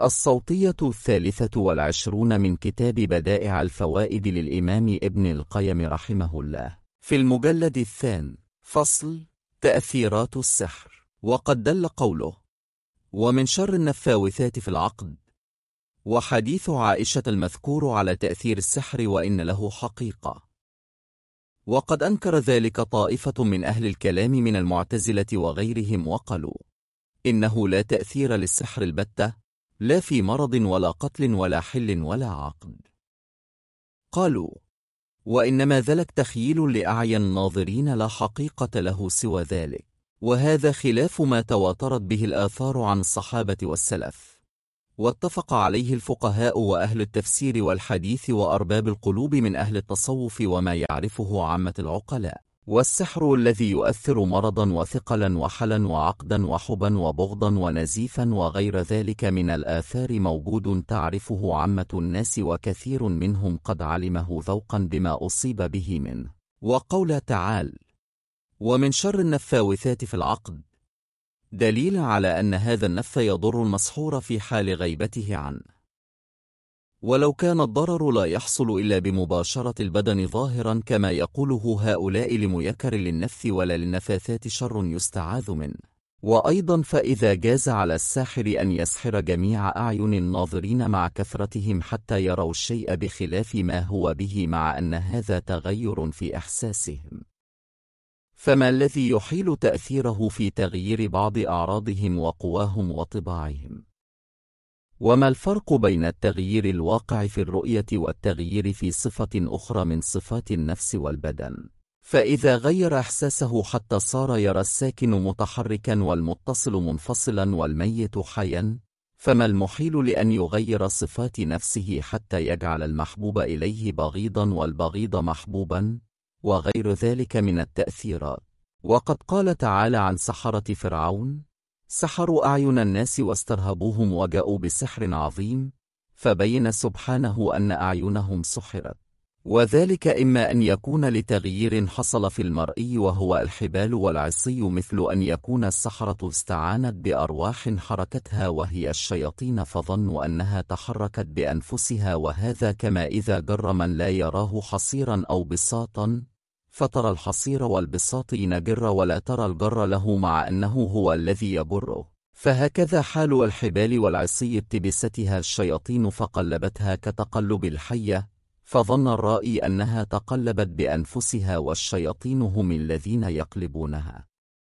الصوتية 23 من كتاب بدائع الفوائد للإمام ابن القيم رحمه الله، في المجلد 2، فصل تأثيرات السحر. وقد دل قوله: ومن شر النفاوثات في العقد، وحديث عائشة المذكور على تأثير السحر وإن له حقيقة. وقد أنكر ذلك طائفة من أهل الكلام من المعتزلة وغيرهم، وقالوا إنه لا تأثير للسحر البتة، لا في مرض ولا قتل ولا حل ولا عقد. قالوا: وإنما ذلك تخييل لأعين الناظرين لا حقيقة له سوى ذلك، وهذا خلاف ما تواترت به الآثار عن الصحابة والسلف، واتفق عليه الفقهاء وأهل التفسير والحديث وأرباب القلوب من أهل التصوف وما يعرفه عامة العقلاء. والسحر الذي يؤثر مرضا وثقلا وحلا وعقدا وحبا وبغضا ونزيفا وغير ذلك من الآثار موجود تعرفه عامة الناس، وكثير منهم قد علمه ذوقا بما أصيب به منه. وقول تعالى: ومن شر النفاوثات في العقد، دليل على أن هذا النف يضر المسحور في حال غيبته عنه، ولو كان الضرر لا يحصل إلا بمباشرة البدن ظاهرا كما يقوله هؤلاء لميكر للنف ولا للنفاثات شر يستعاذ منه. وأيضا فإذا جاز على الساحر أن يسحر جميع أعين الناظرين مع كثرتهم حتى يروا الشيء بخلاف ما هو به، مع أن هذا تغير في إحساسهم، فما الذي يحيل تأثيره في تغيير بعض أعراضهم وقواهم وطباعهم؟ وما الفرق بين التغيير الواقع في الرؤية والتغيير في صفة أخرى من صفات النفس والبدن؟ فإذا غير إحساسه حتى صار يرى الساكن متحركا والمتصل منفصلا والميت حيا، فما المحيل لأن يغير صفات نفسه حتى يجعل المحبوب إليه بغيضا والبغيض محبوبا، وغير ذلك من التأثيرات؟ وقد قال تعالى عن سحرة فرعون: سحروا أعين الناس واسترهبوهم وجاءوا بسحر عظيم، فبين سبحانه أن أعينهم سحرت. وذلك إما أن يكون لتغيير حصل في المرئي وهو الحبال والعصي، مثل أن يكون السحرة استعانت بأرواح حركتها وهي الشياطين فظنوا أنها تحركت بأنفسها، وهذا كما إذا جر من لا يراه حصيرا أو بساطا، فترى الحصير والبساط نجر ولا ترى الجر له مع أنه هو الذي يجره. فهكذا حال الحبال والعصي ابتبستها الشياطين فقلبتها كتقلب الحية، فظن الرائي أنها تقلبت بأنفسها والشياطين هم الذين يقلبونها.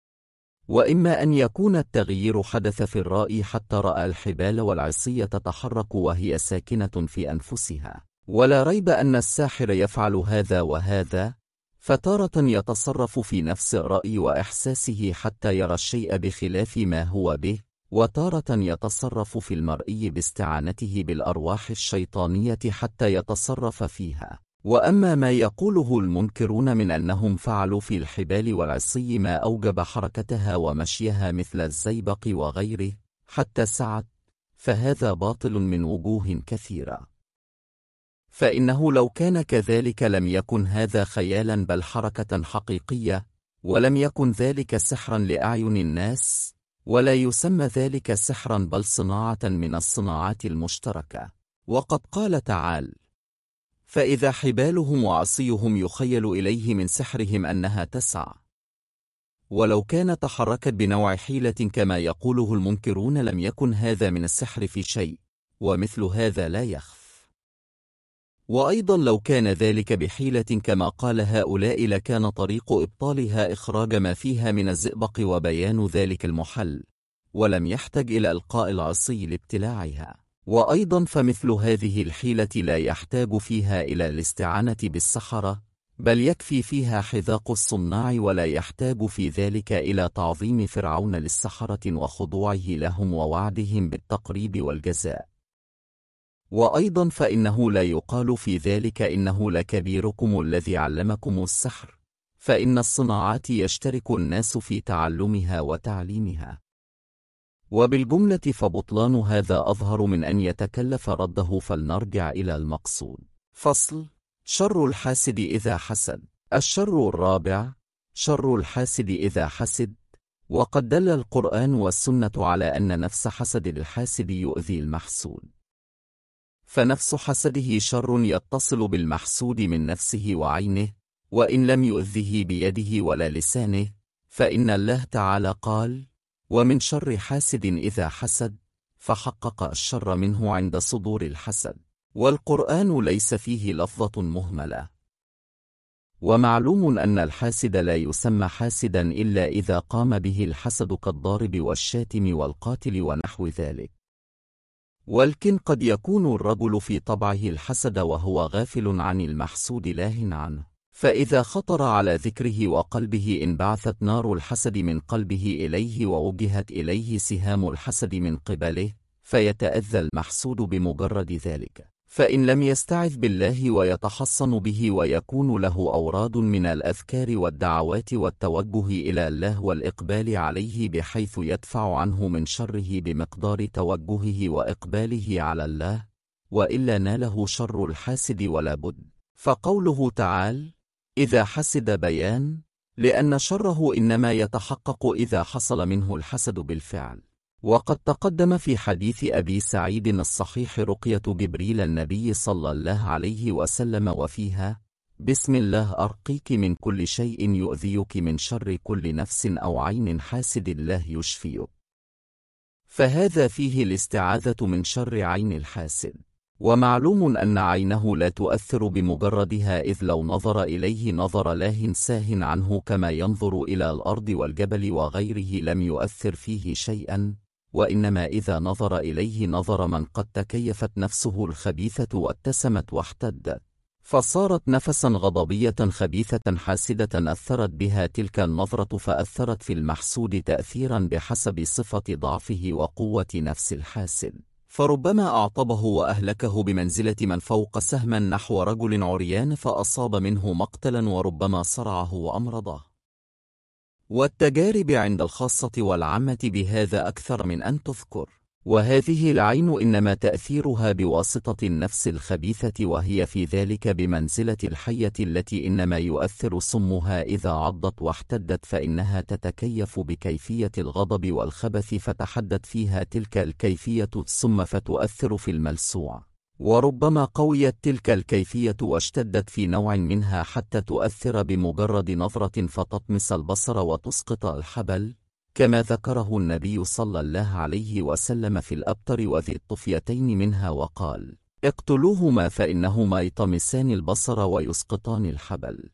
وإما أن يكون التغيير حدث في الرائي حتى رأى الحبال والعصي تتحرك وهي ساكنة في أنفسها، ولا ريب أن الساحر يفعل هذا وهذا، فتارة يتصرف في نفس الرأي وإحساسه حتى يرى الشيء بخلاف ما هو به، وتارة يتصرف في المرئي باستعانته بالأرواح الشيطانية حتى يتصرف فيها. وأما ما يقوله المنكرون من أنهم فعلوا في الحبال والعصي ما أوجب حركتها ومشيها مثل الزيبق وغيره حتى سعت، فهذا باطل من وجوه كثيرة. فإنه لو كان كذلك لم يكن هذا خيالا بل حركة حقيقية، ولم يكن ذلك سحرا لأعين الناس، ولا يسمى ذلك سحرا بل صناعة من الصناعات المشتركة. وقد قال تعالى: فإذا حبالهم وعصيهم يخيل إليه من سحرهم أنها تسعى. ولو كان تحركت بنوع حيلة كما يقوله المنكرون لم يكن هذا من السحر في شيء، ومثل هذا لا يخف. وأيضا لو كان ذلك بحيلة كما قال هؤلاء لكان طريق إبطالها إخراج ما فيها من الزئبق وبيان ذلك المحل، ولم يحتج إلى إلقاء العصي لابتلاعها. وأيضا فمثل هذه الحيلة لا يحتاج فيها إلى الاستعانة بالسحرة، بل يكفي فيها حذاق الصناع، ولا يحتاج في ذلك إلى تعظيم فرعون للسحرة وخضوعه لهم ووعدهم بالتقريب والجزاء. وأيضا فإنه لا يقال في ذلك إنه لكبيركم الذي علمكم السحر، فإن الصناعات يشترك الناس في تعلمها وتعليمها. وبالجملة فبطلان هذا أظهر من أن يتكلف رده، فلنرجع إلى المقصود. فصل: شر الحاسد إذا حسد. الشر الرابع: شر الحاسد إذا حسد، وقد دل القرآن والسنة على أن نفس حسد الحاسد يؤذي المحسود، فنفس حسده شر يتصل بالمحسود من نفسه وعينه، وإن لم يؤذه بيده ولا لسانه، فإن الله تعالى قال: ومن شر حاسد إذا حسد، فحقق الشر منه عند صدور الحسد، والقرآن ليس فيه لفظة مهملة. ومعلوم أن الحاسد لا يسمى حاسدا إلا إذا قام به الحسد كالضارب والشاتم والقاتل ونحو ذلك. ولكن قد يكون الرجل في طبعه الحسد وهو غافل عن المحسود لاهٍ عنه، فإذا خطر على ذكره وقلبه انبعثت نار الحسد من قلبه إليه ووجهت إليه سهام الحسد من قبله، فيتأذى المحسود بمجرد ذلك، فإن لم يستعذ بالله ويتحصن به ويكون له أوراد من الأذكار والدعوات والتوجه إلى الله والإقبال عليه بحيث يدفع عنه من شره بمقدار توجهه وإقباله على الله، وإلا ناله شر الحاسد ولا بد. فقوله تعالى: إذا حسد بيان، لأن شره إنما يتحقق إذا حصل منه الحسد بالفعل. وقد تقدم في حديث أبي سعيد الصحيح رقية جبريل النبي صلى الله عليه وسلم وفيها: بسم الله أرقيك من كل شيء يؤذيك من شر كل نفس أو عين حاسد الله يشفيك. فهذا فيه الاستعاذة من شر عين الحاسد. ومعلوم أن عينه لا تؤثر بمجردها، إذ لو نظر إليه نظر لاه ساه عنه كما ينظر إلى الأرض والجبل وغيره لم يؤثر فيه شيئا، وإنما إذا نظر إليه نظر من قد تكيفت نفسه الخبيثة واتسمت واحتدت، فصارت نفسا غضبية خبيثة حاسدة أثرت بها تلك النظرة، فأثرت في المحسود تأثيرا بحسب صفة ضعفه وقوة نفس الحاسد، فربما أعطبه وأهلكه بمنزلة من فوق سهما نحو رجل عريان فأصاب منه مقتلا، وربما صرعه وأمرضه. والتجارب عند الخاصة والعامة بهذا أكثر من أن تذكر. وهذه العين إنما تأثيرها بواسطة النفس الخبيثة، وهي في ذلك بمنزلة الحية التي إنما يؤثر سمها إذا عضت واحتدت، فإنها تتكيف بكيفية الغضب والخبث فتحدت فيها تلك الكيفية السم فتؤثر في الملسوع، وربما قويت تلك الكيفية واشتدت في نوع منها حتى تؤثر بمجرد نظرة فتطمس البصر وتسقط الحبل، كما ذكره النبي صلى الله عليه وسلم في الأبتر وذي الطفيتين منها وقال: اقتلوهما فإنهما يطمسان البصر ويسقطان الحبل.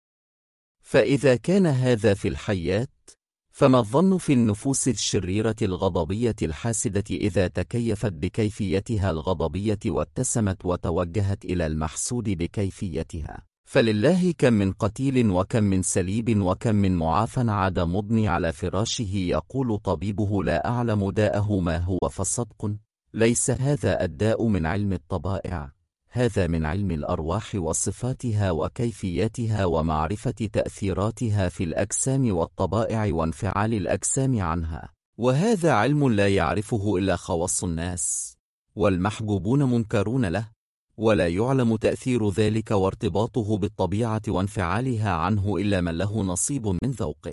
فإذا كان هذا في الحيات، فما الظن في النفوس الشريرة الغضبية الحاسدة إذا تكيفت بكيفيتها الغضبية واتسمت وتوجهت إلى المحسود بكيفيتها؟ فلله كم من قتيل وكم من سليب وكم من معافى عاد مضني على فراشه يقول طبيبه لا أعلم داءه ما هو، فصدق ليس هذا الداء من علم الطبائع، هذا من علم الأرواح وصفاتها وكيفياتها ومعرفة تأثيراتها في الأجسام والطبائع وانفعال الأجسام عنها، وهذا علم لا يعرفه إلا خواص الناس، والمحجوبون منكرون له، ولا يعلم تأثير ذلك وارتباطه بالطبيعة وانفعالها عنه إلا من له نصيب من ذوقه.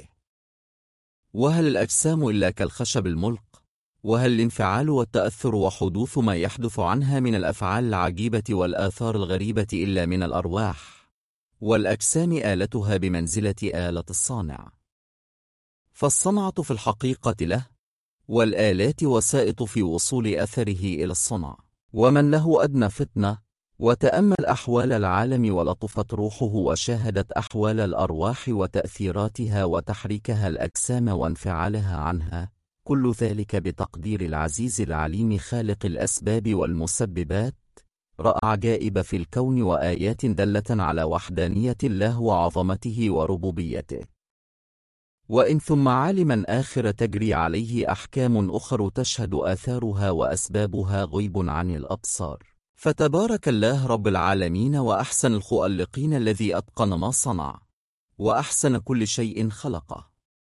وهل الأجسام إلا كالخشب الملق؟ وهل الانفعال والتأثر وحدوث ما يحدث عنها من الأفعال العجيبة والآثار الغريبة إلا من الأرواح؟ والأجسام آلتها بمنزلة آلة الصانع، فالصنعة في الحقيقة له، والآلات وسائط في وصول أثره إلى الصنع. ومن له أدنى فتنة وتأمل أحوال العالم ولطفت روحه وشاهدت أحوال الأرواح وتأثيراتها وتحريكها الأجسام وانفعالها عنها، كل ذلك بتقدير العزيز العليم خالق الأسباب والمسببات، رأى عجائب في الكون وآيات دلة على وحدانية الله وعظمته وربوبيته. وإن ثم عالما آخر تجري عليه أحكام أخر تشهد آثارها وأسبابها غيب عن الأبصار. فتبارك الله رب العالمين وأحسن الخالقين الذي أتقن ما صنع وأحسن كل شيء خلقه.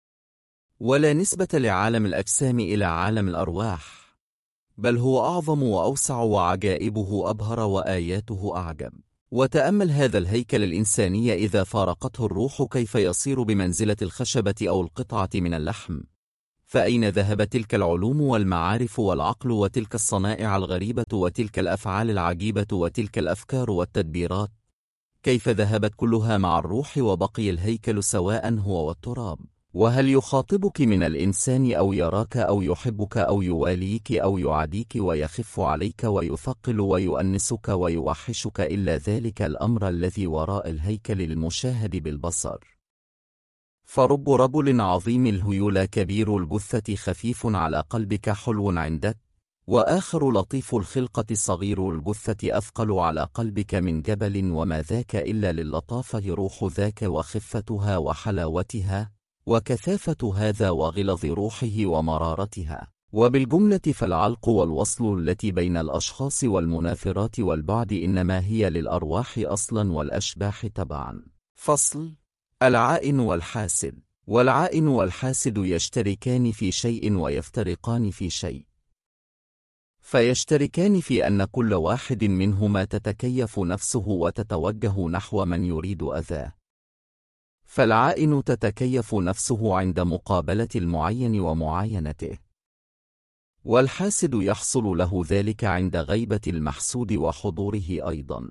ولا نسبة لعالم الأجسام إلى عالم الأرواح، بل هو أعظم وأوسع وعجائبه أبهر وآياته أعجب. وتأمل هذا الهيكل الإنساني إذا فارقته الروح كيف يصير بمنزلة الخشبة أو القطعة من اللحم، فأين ذهبت تلك العلوم والمعارف والعقل وتلك الصنائع الغريبة وتلك الأفعال العجيبة وتلك الأفكار والتدبيرات؟ كيف ذهبت كلها مع الروح وبقي الهيكل سواء هو والتراب؟ وهل يخاطبك من الإنسان أو يراك أو يحبك أو يواليك أو يعاديك ويخف عليك ويثقل ويؤنسك ويوحشك إلا ذلك الأمر الذي وراء الهيكل المشاهد بالبصر؟ فرب رجل عظيم الهيولى كبير الجثة خفيف على قلبك حلو عندك، وآخر لطيف الخلقة صغير الجثة أثقل على قلبك من جبل، وما ذاك إلا للطافة روح ذاك وخفتها وحلاوتها وكثافة هذا وغلظ روحه ومرارتها. وبالجملة فالعلق والوصل التي بين الأشخاص والمنافرات والبعد إنما هي للأرواح أصلا والأشباح تبعا. فصل: العائن والحاسد. والعائن والحاسد يشتركان في شيء ويفترقان في شيء. فيشتركان في أن كل واحد منهما تتكيف نفسه وتتوجه نحو من يريد أذاه. فالعائن تتكيف نفسه عند مقابلة المعين ومعاينته، والحاسد يحصل له ذلك عند غيبة المحسود وحضوره أيضا.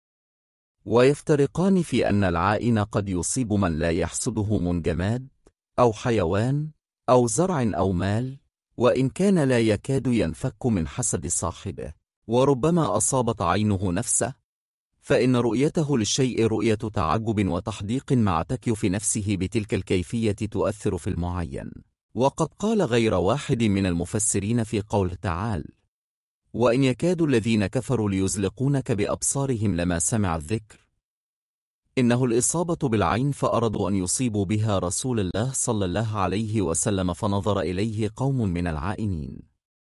ويفترقان في أن العائن قد يصيب من لا يحسده من جماد أو حيوان أو زرع أو مال، وإن كان لا يكاد ينفك من حسد صاحبه. وربما أصابت عينه نفسه، فإن رؤيته للشيء رؤية تعجب وتحديق مع تكيف نفسه بتلك الكيفية تؤثر في المعين. وقد قال غير واحد من المفسرين في قول تعالى: وإن يكاد الذين كفروا ليزلقونك بأبصارهم لما سمع الذكر، إنه الإصابة بالعين، فأرادوا أن يصيبوا بها رسول الله صلى الله عليه وسلم، فنظر إليه قوم من العائنين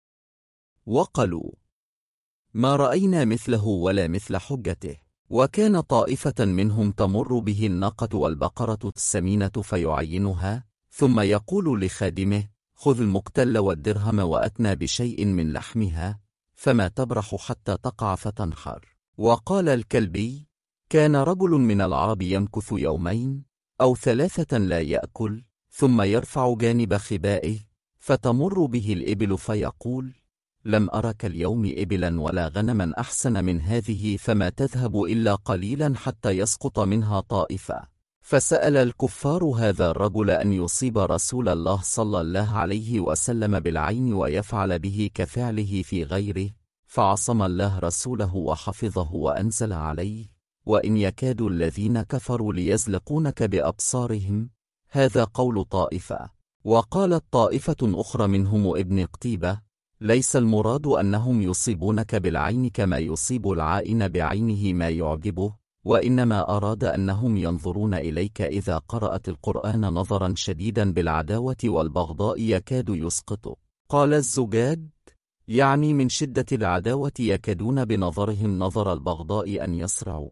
وقالوا: ما رأينا مثله ولا مثل حجته. وكان طائفة منهم تمر به الناقة والبقرة السمينة فيعينها، ثم يقول لخادمه: خذ المكتل والدرهم وأتنا بشيء من لحمها، فما تبرح حتى تقع فتنحر. وقال الكلبي: كان رجل من العرب يمكث يومين أو ثلاثة لا يأكل، ثم يرفع جانب خبائه فتمر به الإبل فيقول: لم أرك اليوم إبلا ولا غنما أحسن من هذه، فما تذهب إلا قليلا حتى يسقط منها طائفة. فسأل الكفار هذا الرجل أن يصيب رسول الله صلى الله عليه وسلم بالعين ويفعل به كفعله في غيره، فعصم الله رسوله وحفظه وأنزل عليه: وإن يكاد الذين كفروا ليزلقونك بأبصارهم. هذا قول طائفة. وقالت طائفة أخرى منهم ابن قتيبة: ليس المراد أنهم يصيبونك بالعين كما يصيب العائن بعينه ما يعجبه، وإنما أراد أنهم ينظرون إليك إذا قرأت القرآن نظرا شديدا بالعداوة والبغضاء يكاد يسقطه. قال الزجاج: يعني من شدة العداوة يكادون بنظرهم نظر البغضاء أن يصرعوا.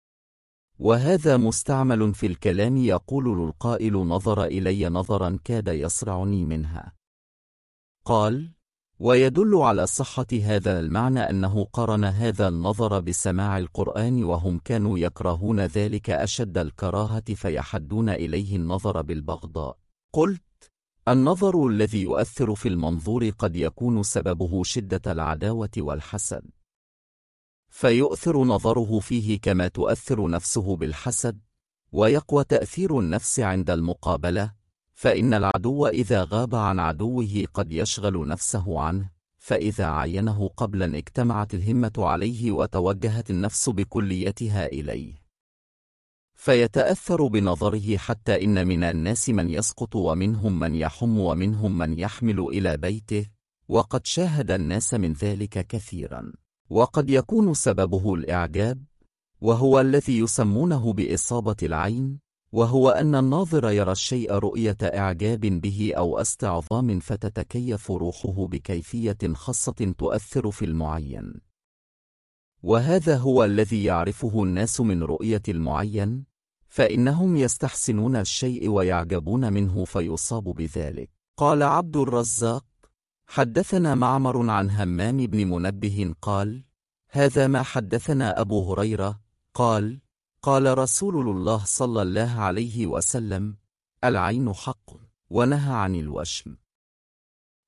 وهذا مستعمل في الكلام، يقول القائل: نظر إلي نظرا كاد يصرعني منها. قال: ويدل على صحة هذا المعنى أنه قرن هذا النظر بسماع القرآن، وهم كانوا يكرهون ذلك أشد الكراهة فيحدون إليه النظر بالبغضاء. قلت: النظر الذي يؤثر في المنظور قد يكون سببه شدة العداوة والحسد، فيؤثر نظره فيه كما تؤثر نفسه بالحسد، ويقوى تأثير النفس عند المقابلة، فإن العدو إذا غاب عن عدوه قد يشغل نفسه عنه، فإذا عينه قبلا اجتمعت الهمة عليه وتوجهت النفس بكليتها إليه، فيتأثر بنظره، حتى إن من الناس من يسقط ومنهم من يحم ومنهم من يحمل إلى بيته، وقد شاهد الناس من ذلك كثيرا. وقد يكون سببه الإعجاب، وهو الذي يسمونه بإصابة العين، وهو أن الناظر يرى الشيء رؤية إعجاب به أو استعظام، فتتكيف روحه بكيفية خاصة تؤثر في المعين. وهذا هو الذي يعرفه الناس من رؤية المعين، فإنهم يستحسنون الشيء ويعجبون منه فيصاب بذلك. قال عبد الرزاق: حدثنا معمر عن همام بن منبه قال: هذا ما حدثنا أبو هريرة قال: قال رسول الله صلى الله عليه وسلم: العين حق، ونهى عن الوشم.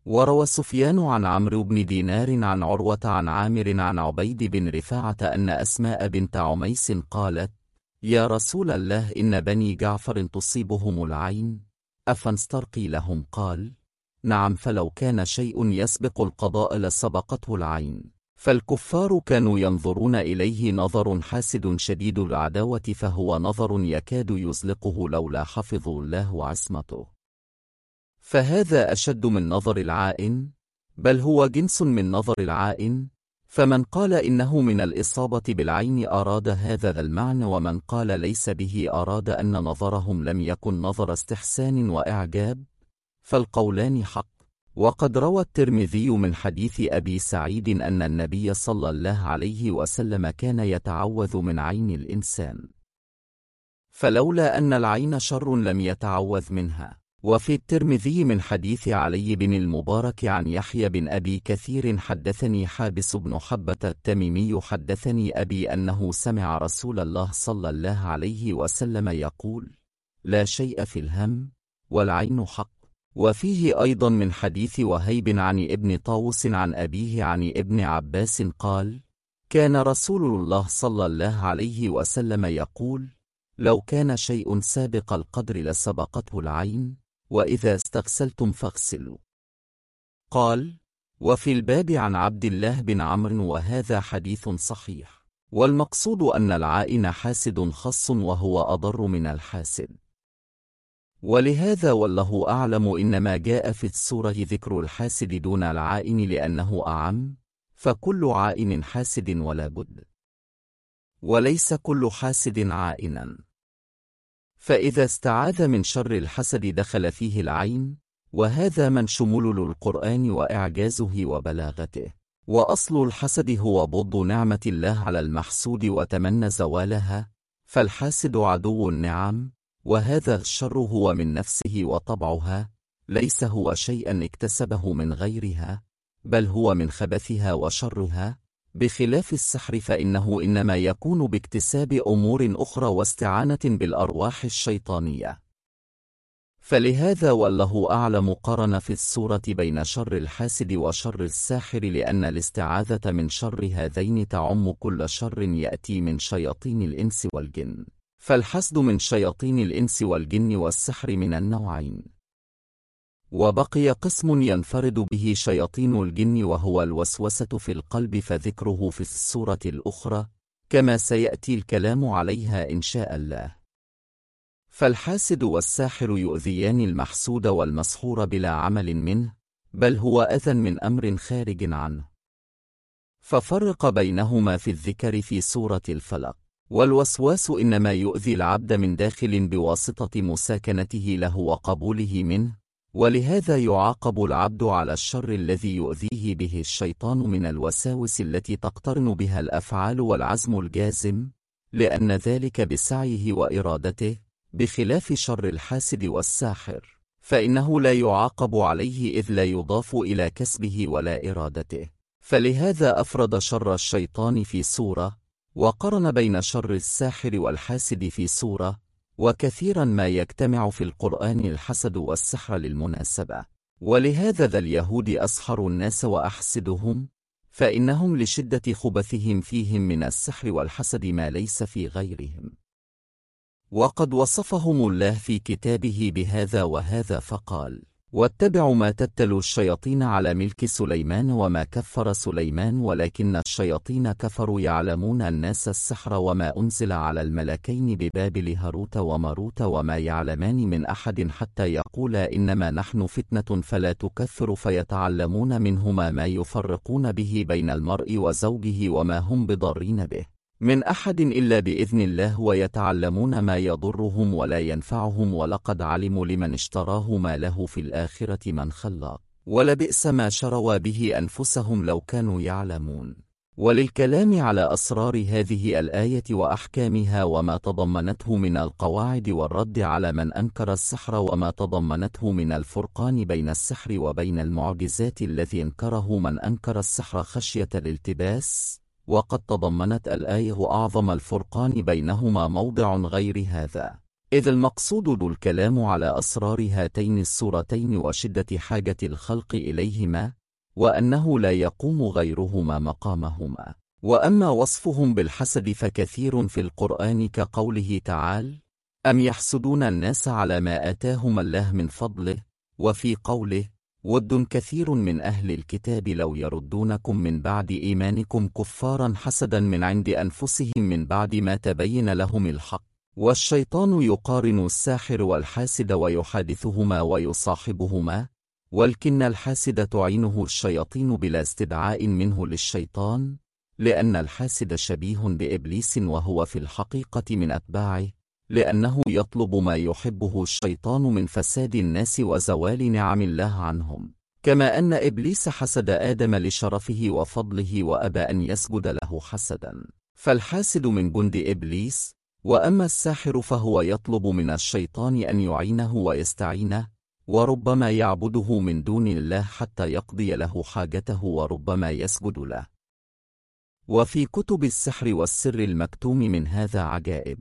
وروى سفيان عن عمرو بن دينار عن عروة عن عامر عن عبيد بن رفاعة أن أسماء بنت عميس قالت: يا رسول الله، إن بني جعفر تصيبهم العين، أفنسترقي لهم؟ قال: نعم، فلو كان شيء يسبق القضاء لسبقته العين. فالكفار كانوا ينظرون إليه نظر حاسد شديد العداوة، فهو نظر يكاد يزلقه لولا حفظ الله وعصمته. فهذا أشد من نظر العائن، بل هو جنس من نظر العائن. فمن قال إنه من الإصابة بالعين أراد هذا المعنى، ومن قال ليس به أراد أن نظرهم لم يكن نظر استحسان وإعجاب، فالقولان حق. وقد روى الترمذي من حديث أبي سعيد أن النبي صلى الله عليه وسلم كان يتعوذ من عين الإنسان، فلولا أن العين شر لم يتعوذ منها. وفي الترمذي من حديث علي بن المبارك عن يحيى بن أبي كثير حدثني حابس بن حبة التميمي حدثني أبي أنه سمع رسول الله صلى الله عليه وسلم يقول: لا شيء في الهم والعين حق. وفيه أيضا من حديث وهيب عن ابن طاووس عن أبيه عن ابن عباس قال: كان رسول الله صلى الله عليه وسلم يقول: لو كان شيء سابق القدر لسبقته العين، وإذا استغسلتم فاغسلوا. قال: وفي الباب عن عبد الله بن عمرو، وهذا حديث صحيح. والمقصود أن العائن حاسد خص، وهو أضر من الحاسد. ولهذا والله أعلم إنما جاء في السورة ذكر الحاسد دون العائن لأنه أعم، فكل عائن حاسد ولا بد، وليس كل حاسد عائنا. فإذا استعاذ من شر الحسد دخل فيه العين، وهذا من شمول للقرآن وإعجازه وبلاغته. وأصل الحسد هو بغض نعمة الله على المحسود وتمنى زوالها، فالحاسد عدو النعم، وهذا الشر هو من نفسه وطبعها، ليس هو شيئا اكتسبه من غيرها، بل هو من خبثها وشرها، بخلاف السحر فإنه إنما يكون باكتساب أمور أخرى واستعانة بالأرواح الشيطانية. فلهذا والله أعلم قرن في السورة بين شر الحاسد وشر الساحر، لأن الاستعاذة من شر هذين تعم كل شر يأتي من شياطين الإنس والجن، فالحسد من شياطين الإنس والجن، والسحر من النوعين. وبقي قسم ينفرد به شياطين الجن، وهو الوسوسة في القلب، فذكره في السورة الأخرى كما سيأتي الكلام عليها إن شاء الله. فالحاسد والساحر يؤذيان المحسود والمسحور بلا عمل منه، بل هو أذى من أمر خارج عنه. ففرق بينهما في الذكر في سورة الفلق. والوسواس إنما يؤذي العبد من داخل بواسطة مساكنته له وقبوله منه، ولهذا يعاقب العبد على الشر الذي يؤذيه به الشيطان من الوساوس التي تقترن بها الأفعال والعزم الجازم، لأن ذلك بسعيه وإرادته، بخلاف شر الحاسد والساحر، فإنه لا يعاقب عليه إذ لا يضاف إلى كسبه ولا إرادته. فلهذا أفرد شر الشيطان في سورة، وقرن بين شر الساحر والحاسد في سورة. وكثيرا ما يجتمع في القرآن الحسد والسحر للمناسبة. ولهذا ذا اليهود أسحر الناس وأحسدهم، فإنهم لشدة خبثهم فيهم من السحر والحسد ما ليس في غيرهم. وقد وصفهم الله في كتابه بهذا وهذا فقال: واتبعوا ما تتلو الشياطين على ملك سليمان وما كفر سليمان ولكن الشياطين كفروا يعلمون الناس السحر وما أنزل على الملكين ببابل هاروت وماروت وما يعلمان من أحد حتى يقولا إنما نحن فتنة فلا تكفر، فيتعلمون منهما ما يفرقون به بين المرء وزوجه وما هم بضارين به من أحد إلا بإذن الله، ويتعلمون ما يضرهم ولا ينفعهم، ولقد علموا لمن اشتراه ما له في الآخرة من خلاق، ولبئس ما شروا به أنفسهم لو كانوا يعلمون. وللكلام على أسرار هذه الآية وأحكامها وما تضمنته من القواعد والرد على من أنكر السحر وما تضمنته من الفرقان بين السحر وبين المعجزات الذي انكره من أنكر السحر خشية الالتباس، وقد تضمنت الآية أعظم الفرقان بينهما موضع غير هذا. إذ المقصود الكلام على أسرار هاتين السورتين وشدة حاجة الخلق إليهما، وأنه لا يقوم غيرهما مقامهما. وأما وصفهم بالحسد فكثير في القرآن كقوله تعالى: أم يحسدون الناس على ما آتاهم الله من فضله، وفي قوله: ود كثير من أهل الكتاب لو يردونكم من بعد إيمانكم كفارا حسدا من عند أنفسهم من بعد ما تبين لهم الحق. والشيطان يقارن الساحر والحاسد ويحادثهما ويصاحبهما، ولكن الحاسد تعينه الشياطين بلا استدعاء منه للشيطان، لأن الحاسد شبيه بإبليس وهو في الحقيقة من أتباعه، لأنه يطلب ما يحبه الشيطان من فساد الناس وزوال نعم الله عنهم، كما أن إبليس حسد آدم لشرفه وفضله وأبى أن يسجد له حسدا، فالحاسد من جند إبليس. وأما الساحر فهو يطلب من الشيطان أن يعينه ويستعينه، وربما يعبده من دون الله حتى يقضي له حاجته، وربما يسجد له. وفي كتب السحر والسر المكتوم من هذا عجائب.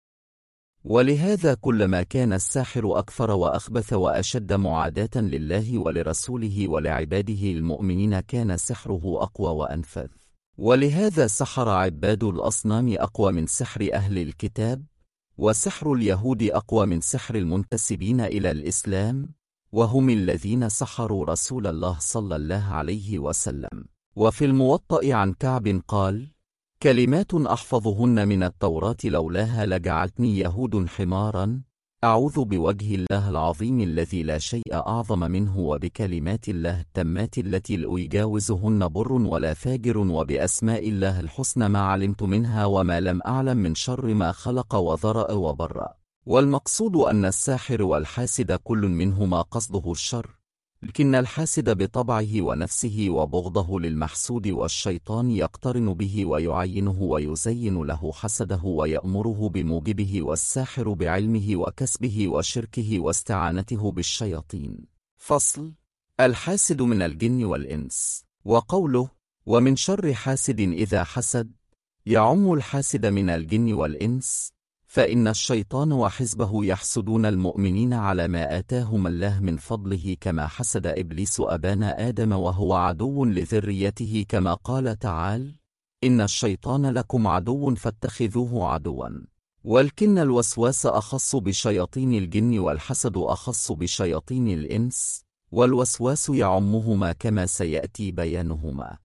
ولهذا كلما كان الساحر أكثر وأخبث وأشد معاداة لله ولرسوله ولعباده المؤمنين كان سحره أقوى وأنفذ. ولهذا سحر عباد الأصنام أقوى من سحر أهل الكتاب، وسحر اليهود أقوى من سحر المنتسبين إلى الإسلام، وهم الذين سحروا رسول الله صلى الله عليه وسلم. وفي الموطأ عن كعب قال: كلمات أحفظهن من التوراة لولاها لجعلتني يهود حمارا، أعوذ بوجه الله العظيم الذي لا شيء أعظم منه وبكلمات الله التامات التي لا يجاوزهن بر ولا فاجر وبأسماء الله الحسنى ما علمت منها وما لم أعلم من شر ما خلق وذرأ وبرأ. والمقصود أن الساحر والحاسد كل منهما قصده الشر، لكن الحاسد بطبعه ونفسه وبغضه للمحسود، والشيطان يقترن به ويعينه ويزين له حسده ويأمره بموجبه، والساحر بعلمه وكسبه وشركه واستعانته بالشياطين. فصل: الحاسد من الجن والإنس. وقوله: ومن شر حاسد إذا حسد، يعم الحاسد من الجن والإنس، فإن الشيطان وحزبه يحسدون المؤمنين على ما آتاهم الله من فضله، كما حسد إبليس أبانا آدم وهو عدو لذريته، كما قال تعالى: إن الشيطان لكم عدو فاتخذوه عدوا. ولكن الوسواس أخص بشياطين الجن، والحسد أخص بشياطين الإنس، والوسواس يعمهما كما سيأتي بيانهما،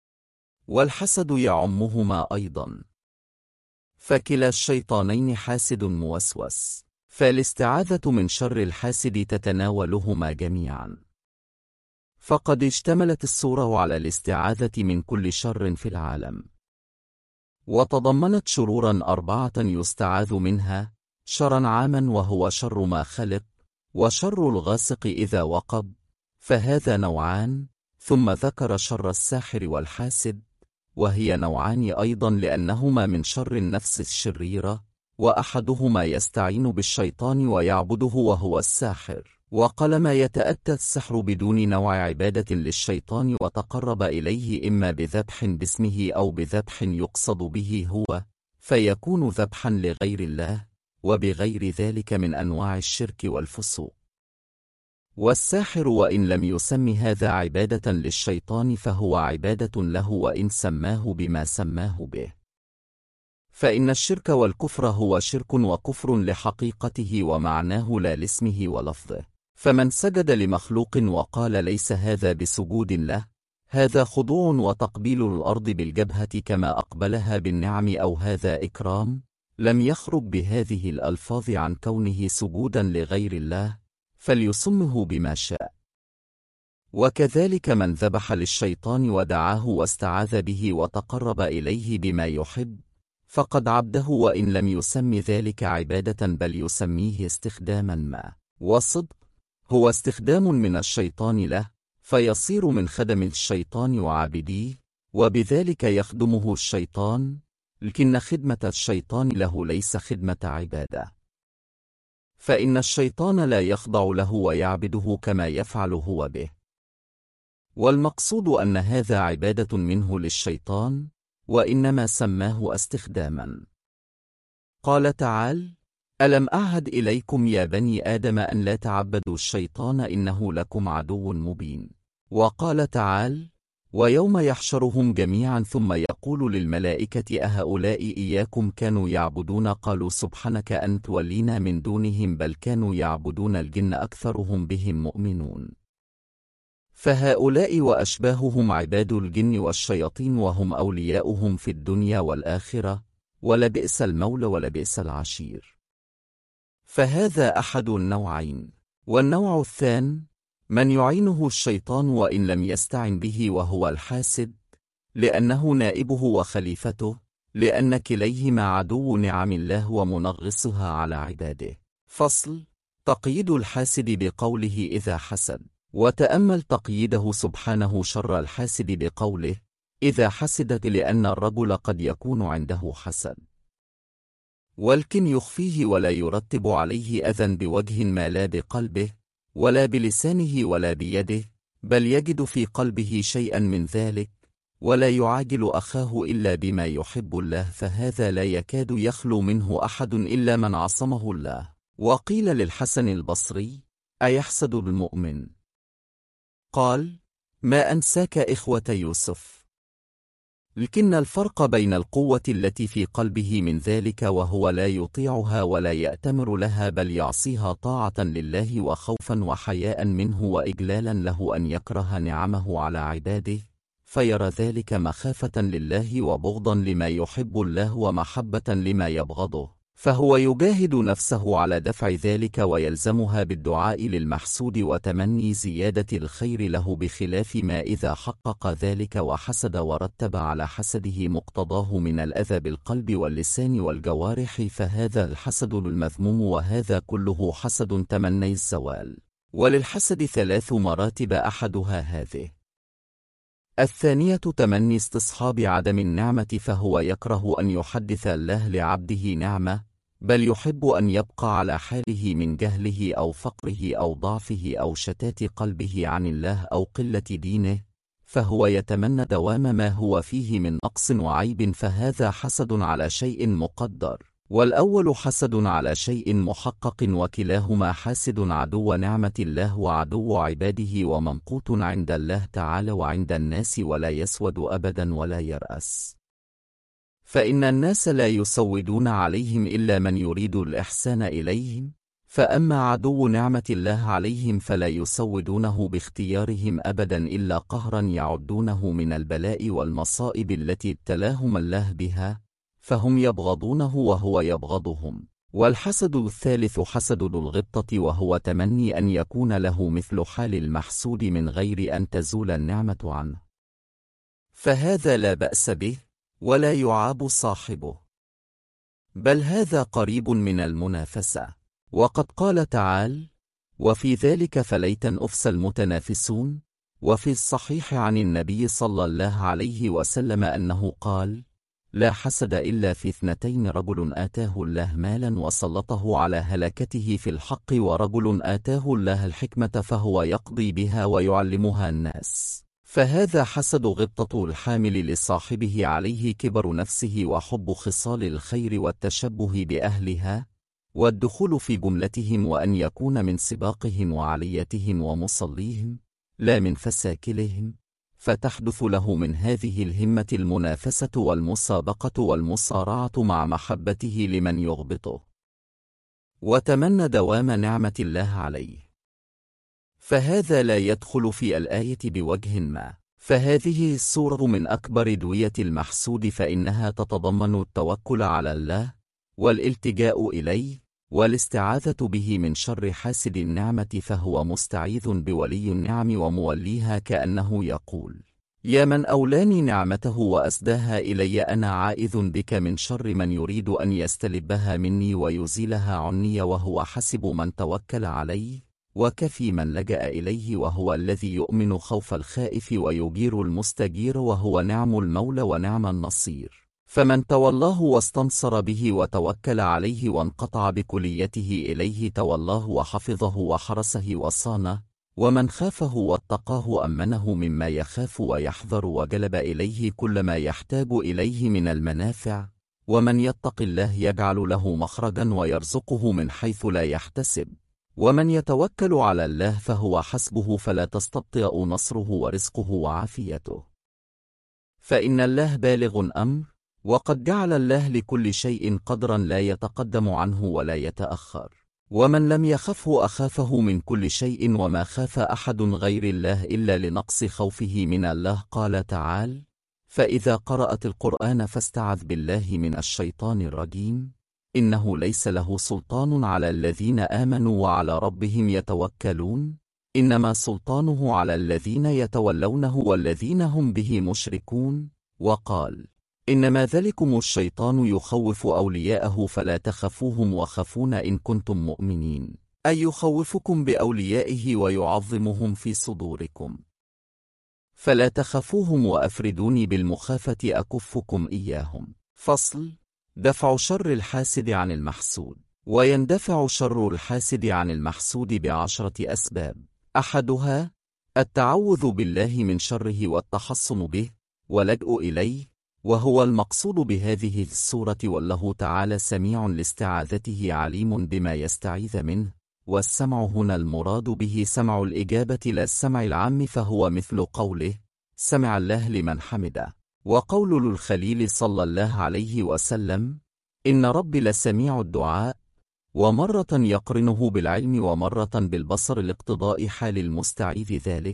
والحسد يعمهما أيضا، فكلا الشيطانين حاسد موسوس، فالاستعاذة من شر الحاسد تتناولهما جميعا. فقد اشتملت السورة على الاستعاذة من كل شر في العالم، وتضمنت شرورا 4 يستعاذ منها: شرا عاما وهو شر ما خلق، وشر الغاسق إذا وقب، فهذا نوعان، ثم ذكر شر الساحر والحاسد، وهي نوعان أيضا لأنهما من شر النفس الشريرة، وأحدهما يستعين بالشيطان ويعبده وهو الساحر، وقلما يتأتى السحر بدون نوع عبادة للشيطان وتقرب إليه إما بذبح باسمه أو بذبح يقصد به هو، فيكون ذبحا لغير الله، وبغير ذلك من أنواع الشرك والفسوق. والساحر وإن لم يسم هذا عبادة للشيطان فهو عبادة له وإن سماه بما سماه به، فإن الشرك والكفر هو شرك وكفر لحقيقته ومعناه لا لاسمه ولفظه. فمن سجد لمخلوق وقال ليس هذا بسجود له، هذا خضوع وتقبيل الأرض بالجبهة كما أقبلها بالنعم، أو هذا إكرام، لم يخرج بهذه الألفاظ عن كونه سجودا لغير الله، فليسمه بما شاء. وكذلك من ذبح للشيطان ودعاه واستعاذ به وتقرب إليه بما يحب، فقد عبده وإن لم يسم ذلك عبادة بل يسميه استخداما ما. والصدق هو استخدام من الشيطان له، فيصير من خدم الشيطان وعابديه، وبذلك يخدمه الشيطان، لكن خدمة الشيطان له ليس خدمة عبادة، فإن الشيطان لا يخضع له ويعبده كما يفعل هو به. والمقصود أن هذا عبادة منه للشيطان، وإنما سماه استخداما. قال تعالى: ألم أعهد إليكم يا بني آدم أن لا تعبدوا الشيطان إنه لكم عدو مبين. وقال تعالى: ويوم يحشرهم جميعا ثم يقول للملائكة أهؤلاء إياكم كانوا يعبدون قالوا سبحانك أنت ولينا من دونهم بل كانوا يعبدون الجن أكثرهم بهم مؤمنون. فهؤلاء وأشباههم عباد الجن والشياطين وهم أولياؤهم في الدنيا والآخرة، ولبئس المولى ولبئس العشير. فهذا أحد النوعين. والنوع الثاني من يعينه الشيطان وإن لم يستعن به وهو الحاسد، لأنه نائبه وخليفته، لأن كليهما عدو نعم الله ومنغصها على عباده. فصل: تقييد الحاسد بقوله إذا حسد. وتأمل تقييده سبحانه شر الحاسد بقوله إذا حسدت، لأن الرجل قد يكون عنده حسد ولكن يخفيه ولا يرتب عليه أذى بوجه ما لا بقلبه ولا بلسانه ولا بيده، بل يجد في قلبه شيئا من ذلك ولا يعاجل أخاه إلا بما يحب الله، فهذا لا يكاد يخلو منه أحد إلا من عصمه الله. وقيل للحسن البصري: أيحسد المؤمن؟ قال: ما أنساك إخوة يوسف. لكن الفرق بين القوة التي في قلبه من ذلك وهو لا يطيعها ولا يأتمر لها بل يعصيها طاعة لله وخوفا وحياء منه وإجلالا له أن يكره نعمه على عباده فيرى ذلك مخافة لله وبغضا لما يحب الله ومحبة لما يبغضه، فهو يجاهد نفسه على دفع ذلك ويلزمها بالدعاء للمحسود وتمني زيادة الخير له، بخلاف ما إذا حقق ذلك وحسد ورتب على حسده مقتضاه من الأذى بالقلب واللسان والجوارح، فهذا الحسد المذموم، وهذا كله حسد تمني الزوال. وللحسد 3 مراتب، أحدها هذه. الثانية تمني استصحاب عدم النعمة، فهو يكره أن يحدث الله لعبده نعمة، بل يحب أن يبقى على حاله من جهله أو فقره أو ضعفه أو شتات قلبه عن الله أو قلة دينه، فهو يتمنى دوام ما هو فيه من نقص وعيب، فهذا حسد على شيء مقدر، والأول حسد على شيء محقق، وكلاهما حاسد عدو نعمة الله وعدو عباده وممقوت عند الله تعالى وعند الناس، ولا يسود أبدا ولا يرأس. فإن الناس لا يسودون عليهم إلا من يريد الإحسان إليهم، فأما عدو نعمة الله عليهم فلا يسودونه باختيارهم أبدا إلا قهرا يعدونه من البلاء والمصائب التي ابتلاهم الله بها، فهم يبغضونه وهو يبغضهم. والحسد الثالث حسد الغبطة، وهو تمني أن يكون له مثل حال المحسود من غير أن تزول النعمة عنه، فهذا لا بأس به ولا يعاب صاحبه، بل هذا قريب من المنافسة. وقد قال تعالى: وفي ذلك فليتنافس المتنافسون. وفي الصحيح عن النبي صلى الله عليه وسلم أنه قال: لا حسد إلا في 2: رجل آتاه الله مالا وسلطه على هلكته في الحق، ورجل آتاه الله الحكمة فهو يقضي بها ويعلمها الناس، فهذا حسد غبطة الحامل لصاحبه عليه كبر نفسه وحب خصال الخير والتشبه بأهلها والدخول في جملتهم، وأن يكون من سباقهم وعليتهم ومصليهم لا من فساكلهم، فتحدث له من هذه الهمة المنافسة والمسابقة والمصارعة مع محبته لمن يغبطه وتمنى دوام نعمة الله عليه، فهذا لا يدخل في الآية بوجه ما. فهذه السورة من أكبر دوية المحسود، فإنها تتضمن التوكل على الله والالتجاء إليه والاستعاذة به من شر حاسد النعمة، فهو مستعيذ بولي النعم وموليها، كأنه يقول: يا من أولاني نعمته وأسداها إلي، أنا عائذ بك من شر من يريد أن يستلبها مني ويزيلها عني، وهو حسب من توكل عليه وكفي من لجأ إليه، وهو الذي يؤمن خوف الخائف ويجير المستجير، وهو نعم المولى ونعم النصير. فمن تولاه واستنصر به وتوكل عليه وانقطع بكليته إليه، تولاه وحفظه وحرسه وصانه، ومن خافه واتقاه أمنه مما يخاف ويحذر، وجلب إليه كل ما يحتاج إليه من المنافع، ومن يتق الله يجعل له مخرجا ويرزقه من حيث لا يحتسب، ومن يتوكل على الله فهو حسبه فلا تستبطئ نصره ورزقه وعافيته، فإن الله بالغ أمر، وقد جعل الله لكل شيء قدرا لا يتقدم عنه ولا يتأخر. ومن لم يخفه أخافه من كل شيء، وما خاف أحد غير الله إلا لنقص خوفه من الله. قال تعالى: فإذا قرأت القرآن فاستعذ بالله من الشيطان الرجيم، إنه ليس له سلطان على الذين آمنوا وعلى ربهم يتوكلون، إنما سلطانه على الذين يتولونه والذين هم به مشركون. وقال: إنما ذلكم الشيطان يخوف أولياءه فلا تخافوهم وخافون إن كنتم مؤمنين، أي يخوفكم بأوليائه ويعظمهم في صدوركم، فلا تخافوهم وأفردوني بالمخافة أكفكم إياهم. فصل: دفع شر الحاسد عن المحسود. ويندفع شر الحاسد عن المحسود ب10 أسباب. أحدها التعوذ بالله من شره والتحصن به واللجوء إليه، وهو المقصود بهذه السورة. والله تعالى سميع لاستعاذته عليم بما يستعيذ منه، والسمع هنا المراد به سمع الإجابة لا السمع العام، فهو مثل قوله: سمع الله لمن حمده، وقول الخليل صلى الله عليه وسلم: إن ربي لسميع الدعاء، ومرة يقرنه بالعلم ومرة بالبصر لاقتضاء حال المستعيذ ذلك،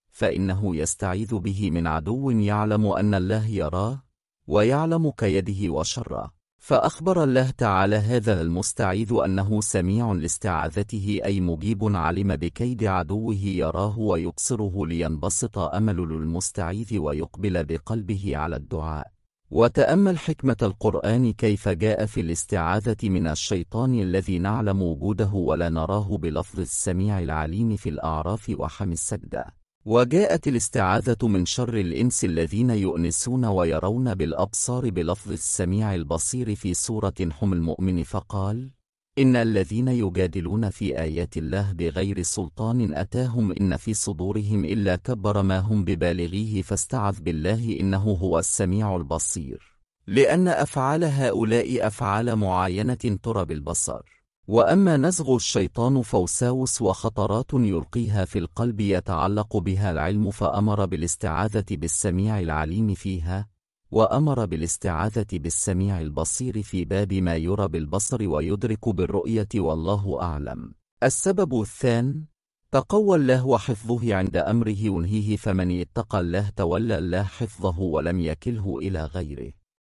فإنه يستعيذ به من عدو يعلم أن الله يراه ويعلم كيده وشره، فأخبر الله تعالى هذا المستعيذ أنه سميع لاستعاذته، أي مجيب علم بكيد عدوه يراه ويبصره، لينبسط أمل المستعيذ ويقبل بقلبه على الدعاء. وتأمل حكمة القرآن كيف جاء في الاستعاذة من الشيطان الذي نعلم وجوده ولا نراه بلفظ السميع العليم في الأعراف وحم السجدة، وجاءت الاستعاذة من شر الإنس الذين يؤنسون ويرون بالأبصار بلفظ السميع البصير في سورة حم المؤمن، فقال: إن الذين يجادلون في آيات الله بغير سلطان أتاهم إن في صدورهم إلا كبر ما هم ببالغيه فاستعذ بالله إنه هو السميع البصير، لأن أفعال هؤلاء أفعال معاينة ترى بالبصر. وأما نزغ الشيطان فوساوس وخطرات يلقيها في القلب يتعلق بها العلم، فأمر بالاستعاذة بالسميع العليم فيها، وأمر بالاستعاذة بالسميع البصير في باب ما يرى بالبصر ويدرك بالرؤية، والله أعلم. السبب الثاني تقوى الله وحفظه عند أمره ونهيه، فمن اتقى الله تولى الله حفظه ولم يكله إلى غيره.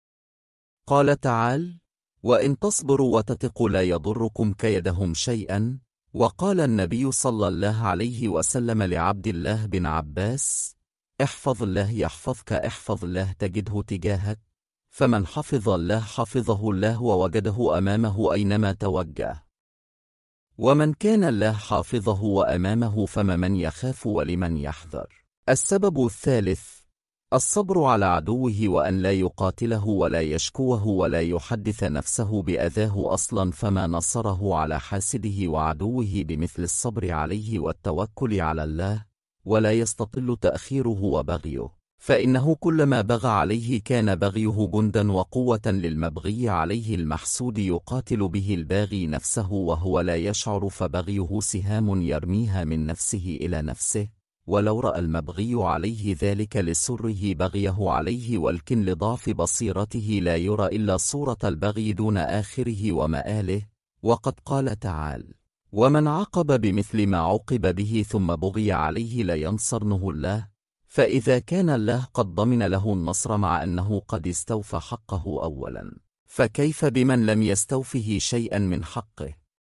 قال تعالى: وإن تصبروا وتتقوا لا يضركم كيدهم شيئا. وقال النبي صلى الله عليه وسلم لعبد الله بن عباس: احفظ الله يحفظك، احفظ الله تجده تجاهك، فمن حفظ الله حفظه الله ووجده أمامه أينما توجه، ومن كان الله حافظه وأمامه فما من يخاف ولمن يحذر. السبب الثالث الصبر على عدوه، وأن لا يقاتله ولا يشكوه ولا يحدث نفسه بأذاه أصلا، فما نصره على حاسده وعدوه بمثل الصبر عليه والتوكل على الله، ولا يستطل تأخيره وبغيه، فإنه كلما بغى عليه كان بغيه جندا وقوة للمبغي عليه المحسود، يقاتل به الباغي نفسه وهو لا يشعر، فبغيه سهام يرميها من نفسه إلى نفسه، ولو رأى المبغي عليه ذلك لسره بغيه عليه، ولكن لضعف بصيرته لا يرى إلا صورة البغي دون آخره ومآله. وقد قال تعالى: ومن عاقب بمثل ما عوقب به ثم بغي عليه لينصرنه الله، فإذا كان الله قد ضمن له النصر مع أنه قد استوفى حقه أولا، فكيف بمن لم يستوفه شيئا من حقه،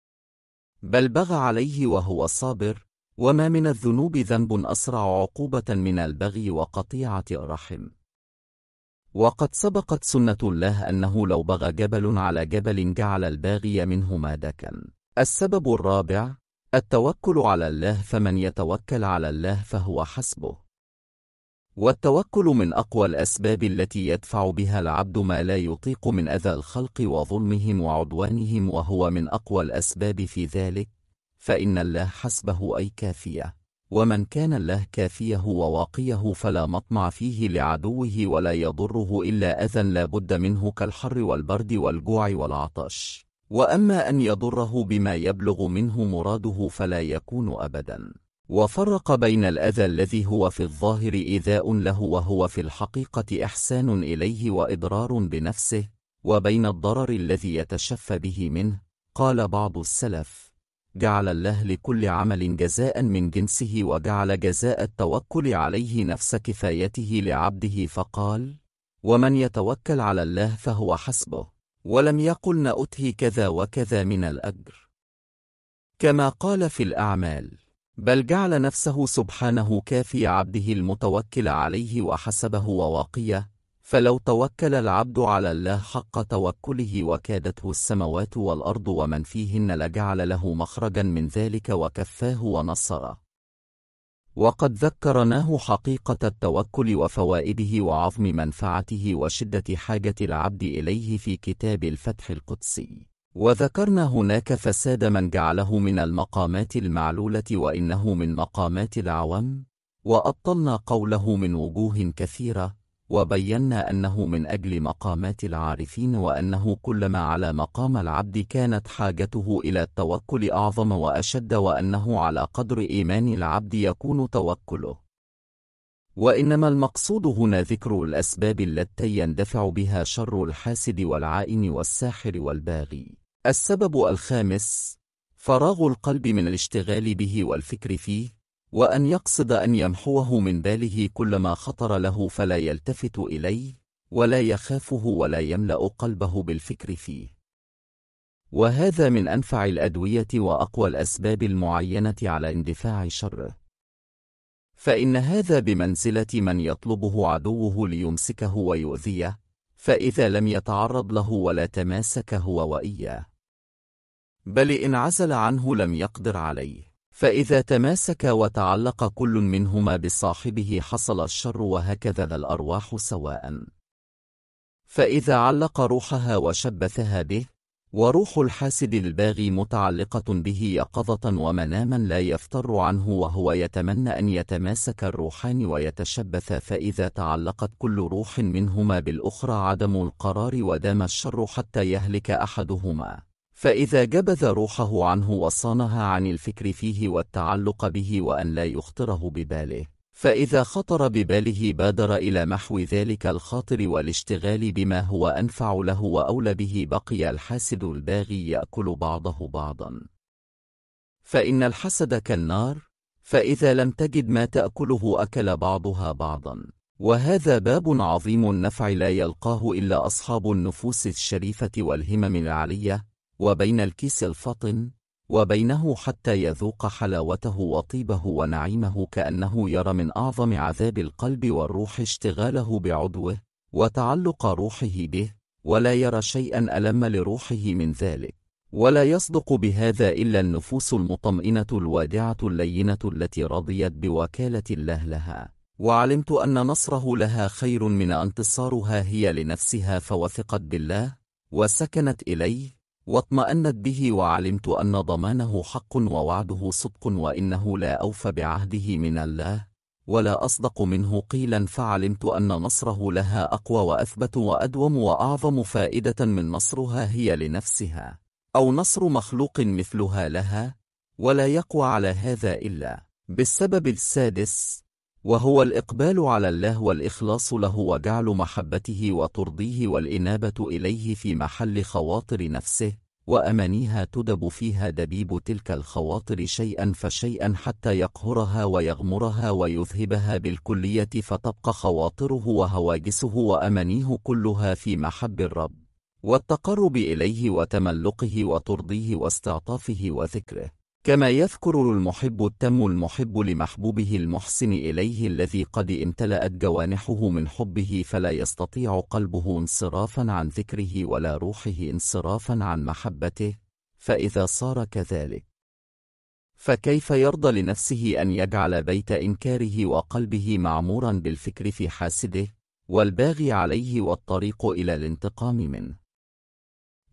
بل بغى عليه وهو صابر؟ وما من الذنوب ذنب أسرع عقوبة من البغي وقطيعة الرحم. وقد سبقت سنة الله أنه لو بغى جبل على جبل جعل الباغي منه مادكا. السبب الرابع التوكل على الله، فمن يتوكل على الله فهو حسبه. والتوكل من أقوى الأسباب التي يدفع بها العبد ما لا يطيق من أذى الخلق وظلمهم وعدوانهم، وهو من أقوى الأسباب في ذلك، فإن الله حسبه أي كافية. ومن كان الله كافيه وواقيه فلا مطمع فيه لعدوه ولا يضره إلا أذى لا بد منه كالحر والبرد والجوع والعطش، وأما أن يضره بما يبلغ منه مراده فلا يكون أبدا. وفرق بين الأذى الذي هو في الظاهر إيذاء له وهو في الحقيقة إحسان إليه وإضرار بنفسه، وبين الضرر الذي يتشفى به منه. قال بعض السلف: جعل الله لكل عمل جزاء من جنسه، وجعل جزاء التوكل عليه نفس كفايته لعبده، فقال: ومن يتوكل على الله فهو حسبه، ولم يقل نؤته كذا وكذا من الأجر كما قال في الأعمال، بل جعل نفسه سبحانه كافي عبده المتوكل عليه وحسبه وواقيه. فلو توكل العبد على الله حق توكله وكادته السماوات والأرض ومن فيهن لجعل له مخرجا من ذلك وكفاه ونصره. وقد ذكرناه حقيقة التوكل وفوائده وعظم منفعته وشدة حاجة العبد إليه في كتاب الفتح القدسي، وذكرنا هناك فساد من جعله من المقامات المعلولة وإنه من مقامات العوام، وأبطلنا قوله من وجوه كثيرة، وبينا أنه من أجل مقامات العارفين، وأنه كلما على مقام العبد كانت حاجته إلى التوكل أعظم وأشد، وأنه على قدر إيمان العبد يكون توكله. وإنما المقصود هنا ذكر الأسباب التي يندفع بها شر الحاسد والعائن والساحر والباغي. السبب الخامس: فراغ القلب من الاشتغال به والفكر فيه، وأن يقصد أن يمحوه من باله كل ما خطر له فلا يلتفت إليه ولا يخافه ولا يملأ قلبه بالفكر فيه. وهذا من أنفع الأدوية وأقوى الأسباب المعينة على اندفاع شره، فإن هذا بمنزلة من يطلبه عدوه ليمسكه ويؤذيه، فإذا لم يتعرض له ولا تماسك هو وإياه، بل إن عزل عنه لم يقدر عليه، فإذا تماسك وتعلق كل منهما بصاحبه حصل الشر. وهكذا الأرواح سواء، فإذا علق روحها وشبثها به، وروح الحاسد الباغي متعلقة به يقظة ومناما لا يفتر عنه، وهو يتمنى أن يتماسك الروحان ويتشبث، فإذا تعلقت كل روح منهما بالأخرى عدم القرار ودام الشر حتى يهلك أحدهما. فإذا جبذ روحه عنه وصانها عن الفكر فيه والتعلق به وأن لا يخطره بباله، فإذا خطر بباله بادر إلى محو ذلك الخاطر والاشتغال بما هو أنفع له وأولى به. بقي الحاسد الباغي يأكل بعضه بعضا، فإن الحسد كالنار، فإذا لم تجد ما تأكله أكل بعضها بعضا. وهذا باب عظيم النفع لا يلقاه إلا أصحاب النفوس الشريفة والهمم العالية، وبين الكيس الفطن وبينه حتى يذوق حلاوته وطيبه ونعيمه، كأنه يرى من أعظم عذاب القلب والروح اشتغاله بعدوه وتعلق روحه به، ولا يرى شيئا ألم لروحه من ذلك. ولا يصدق بهذا إلا النفوس المطمئنة الوادعة اللينة التي رضيت بوكالة الله لها، وعلمت أن نصره لها خير من انتصارها هي لنفسها، فوثقت بالله وسكنت إليه واطمأنت به، وعلمت أن ضمانه حق ووعده صدق، وإنه لا أوفى بعهده من الله ولا أصدق منه قيلا، فعلمت أن نصره لها أقوى وأثبت وأدوم وأعظم فائدة من نصرها هي لنفسها أو نصر مخلوق مثلها لها، ولا يقوى على هذا إلا بالسبب السادس، وهو الإقبال على الله والإخلاص له وجعل محبته وترضيه والإنابة إليه في محل خواطر نفسه، وأمانيها تدب فيها دبيب تلك الخواطر شيئا فشيئا حتى يقهرها ويغمرها ويذهبها بالكلية، فتبقى خواطره وهواجسه وأمانيه كلها في محب الرب والتقرب إليه وتملقه وترضيه واستعطافه وذكره، كما يذكر المحب التم المحب لمحبوبه المحسن إليه الذي قد امتلأت جوانحه من حبه، فلا يستطيع قلبه انصرافا عن ذكره ولا روحه انصرافا عن محبته. فإذا صار كذلك فكيف يرضى لنفسه أن يجعل بيت إنكاره وقلبه معمورا بالفكر في حاسده والباغي عليه والطريق إلى الانتقام منه؟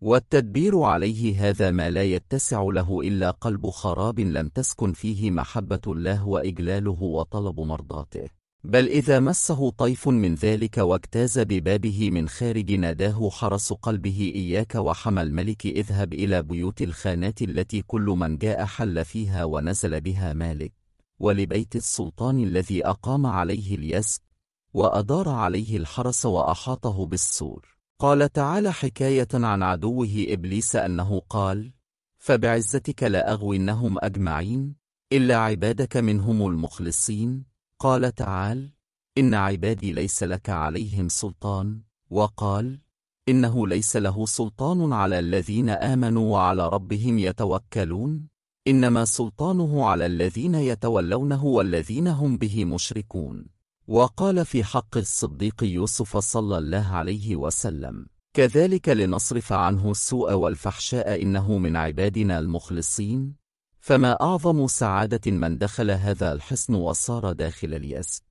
والتدبير عليه هذا ما لا يتسع له إلا قلب خراب لم تسكن فيه محبة الله وإجلاله وطلب مرضاته. بل إذا مسه طيف من ذلك واجتاز ببابه من خارج ناداه حرس قلبه إياك وحمى الملك اذهب إلى بيوت الخانات التي كل من جاء حل فيها ونزل بها مالك، ولبيت السلطان الذي أقام عليه اليسب وأدار عليه الحرس وأحاطه بالسور. قال تعالى حكاية عن عدوه إبليس أنه قال: فبعزتك لأغوينهم أجمعين إلا عبادك منهم المخلصين. قال تعالى: إن عبادي ليس لك عليهم سلطان. وقال: إنه ليس له سلطان على الذين آمنوا وعلى ربهم يتوكلون، إنما سلطانه على الذين يتولونه والذين هم به مشركون. وقال في حق الصديق يوسف صلى الله عليه وسلم: كذلك لنصرف عنه السوء والفحشاء إنه من عبادنا المخلصين. فما أعظم سعادة من دخل هذا الحصن وصار داخل اليأس.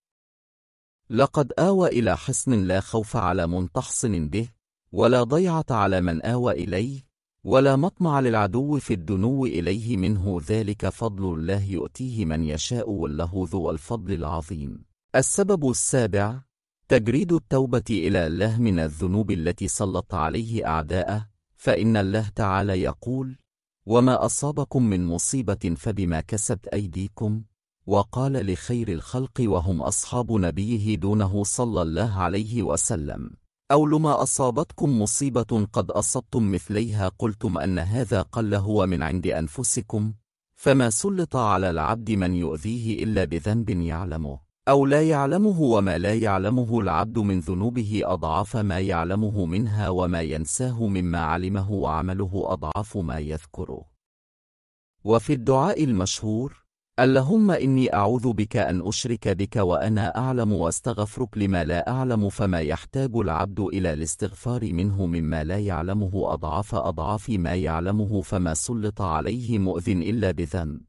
لقد آوى إلى حصن لا خوف على منتحصن به، ولا ضيعة على من آوى إليه، ولا مطمع للعدو في الدنو إليه منه، ذلك فضل الله يؤتيه من يشاء والله ذو الفضل العظيم. السبب السابع: تجريد التوبة إلى الله من الذنوب التي سلط عليه أعداءه، فإن الله تعالى يقول: وما أصابكم من مصيبة فبما كسبت أيديكم. وقال لخير الخلق وهم أصحاب نبيه دونه صلى الله عليه وسلم: أول ما أصابتكم مصيبة قد أصبتم مثليها قلتم أن هذا قل هو من عند أنفسكم، فما سلط على العبد من يؤذيه إلا بذنب يعلمه أو لا يعلمه، وما لا يعلمه العبد من ذنوبه أضعاف ما يعلمه منها، وما ينساه مما علمه وعمله أضعاف ما يذكره. وفي الدعاء المشهور: اللهم إني أعوذ بك أن أشرك بك وأنا أعلم وأستغفرك لما لا أعلم، فما يحتاج العبد إلى الاستغفار منه مما لا يعلمه أضعاف أضعاف ما يعلمه، فما سلط عليه مؤذٍ إلا بذنب.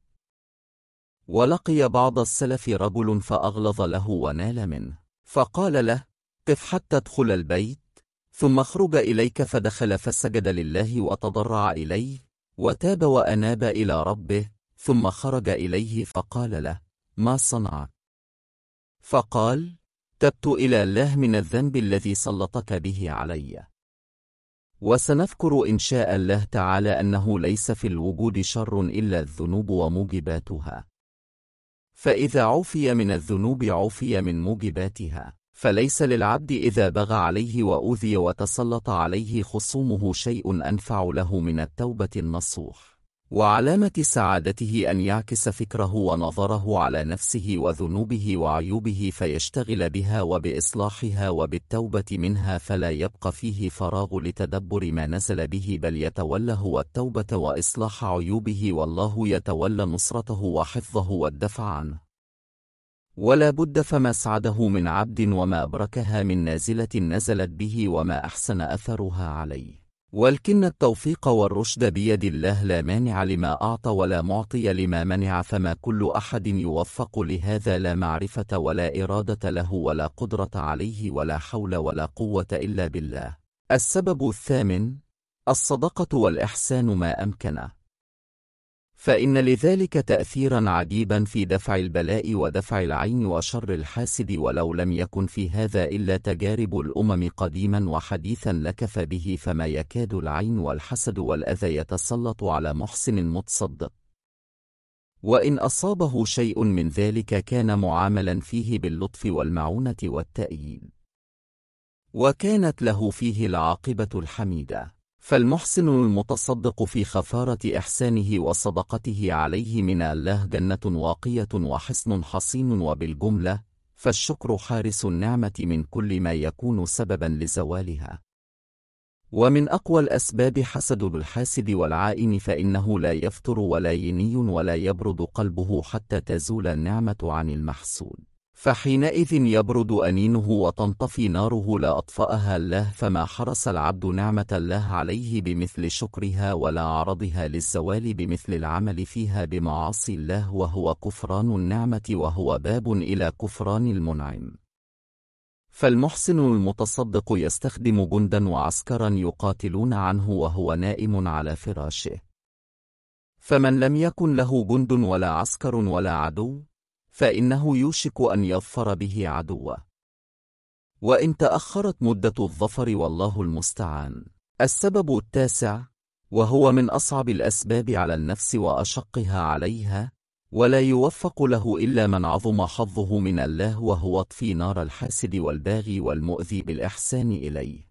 ولقي بعض السلف رجل فأغلظ له ونال منه، فقال له: قف حتى ادخل البيت ثم اخرج إليك، فدخل فسجد لله وتضرع إليه وتاب وأناب إلى ربه، ثم خرج إليه فقال له: ما صنعت؟ فقال: تبت إلى الله من الذنب الذي سلطك به علي. وسنذكر إن شاء الله تعالى أنه ليس في الوجود شر إلا الذنوب وموجباتها، فإذا عفي من الذنوب عفي من موجباتها، فليس للعبد إذا بغى عليه وأوذي وتسلط عليه خصومه شيء أنفع له من التوبة النصوح. وعلامة سعادته أن يعكس فكره ونظره على نفسه وذنوبه وعيوبه فيشتغل بها وبإصلاحها وبالتوبة منها، فلا يبقى فيه فراغ لتدبر ما نزل به، بل يتولى هو التوبة وإصلاح عيوبه، والله يتولى نصرته وحفظه والدفع عنه. ولا بد فما سعده من عبد وما أبركها من نازلة نزلت به وما أحسن أثرها عليه. ولكن التوفيق والرشد بيد الله، لا مانع لما أعطى ولا معطي لما منع، فما كل أحد يوفق لهذا، لا معرفة ولا إرادة له ولا قدرة عليه ولا حول ولا قوة إلا بالله. السبب الثامن: الصدقة والإحسان ما أمكنه، فإن لذلك تأثيرا عجيبا في دفع البلاء ودفع العين وشر الحاسد، ولو لم يكن في هذا إلا تجارب الأمم قديما وحديثا لكف به، فما يكاد العين والحسد والأذى يتسلط على محسن متصدق، وإن أصابه شيء من ذلك كان معاملا فيه باللطف والمعونة والتأييد، وكانت له فيه العاقبة الحميدة. فالمحسن المتصدق في خفارة إحسانه وصدقته عليه من الله جنة واقية وحصن حصين، وبالجملة فالشكر حارس النعمة من كل ما يكون سببا لزوالها. ومن أقوى الأسباب حسد الحاسد والعائن، فإنه لا يفتر ولا يني ولا يبرد قلبه حتى تزول النعمة عن المحسود، فحينئذ يبرد أنينه وتنطفي ناره لا أطفأها الله، فما حرس العبد نعمة الله عليه بمثل شكرها، ولا عرضها للزوال بمثل العمل فيها بمعاصي الله، وهو كفران النعمة، وهو باب إلى كفران المنعم. فالمحسن المتصدق يستخدم جندا وعسكرا يقاتلون عنه وهو نائم على فراشه. فمن لم يكن له جند ولا عسكر ولا عدو، فإنه يوشك أن يظفر به عدوه، وإن تأخرت مدة الظفر والله المستعان. السبب التاسع، وهو من أصعب الأسباب على النفس وأشقها عليها، ولا يوفق له إلا من عظم حظه من الله، وهو اطفي نار الحاسد والباغي والمؤذي بالإحسان إليه.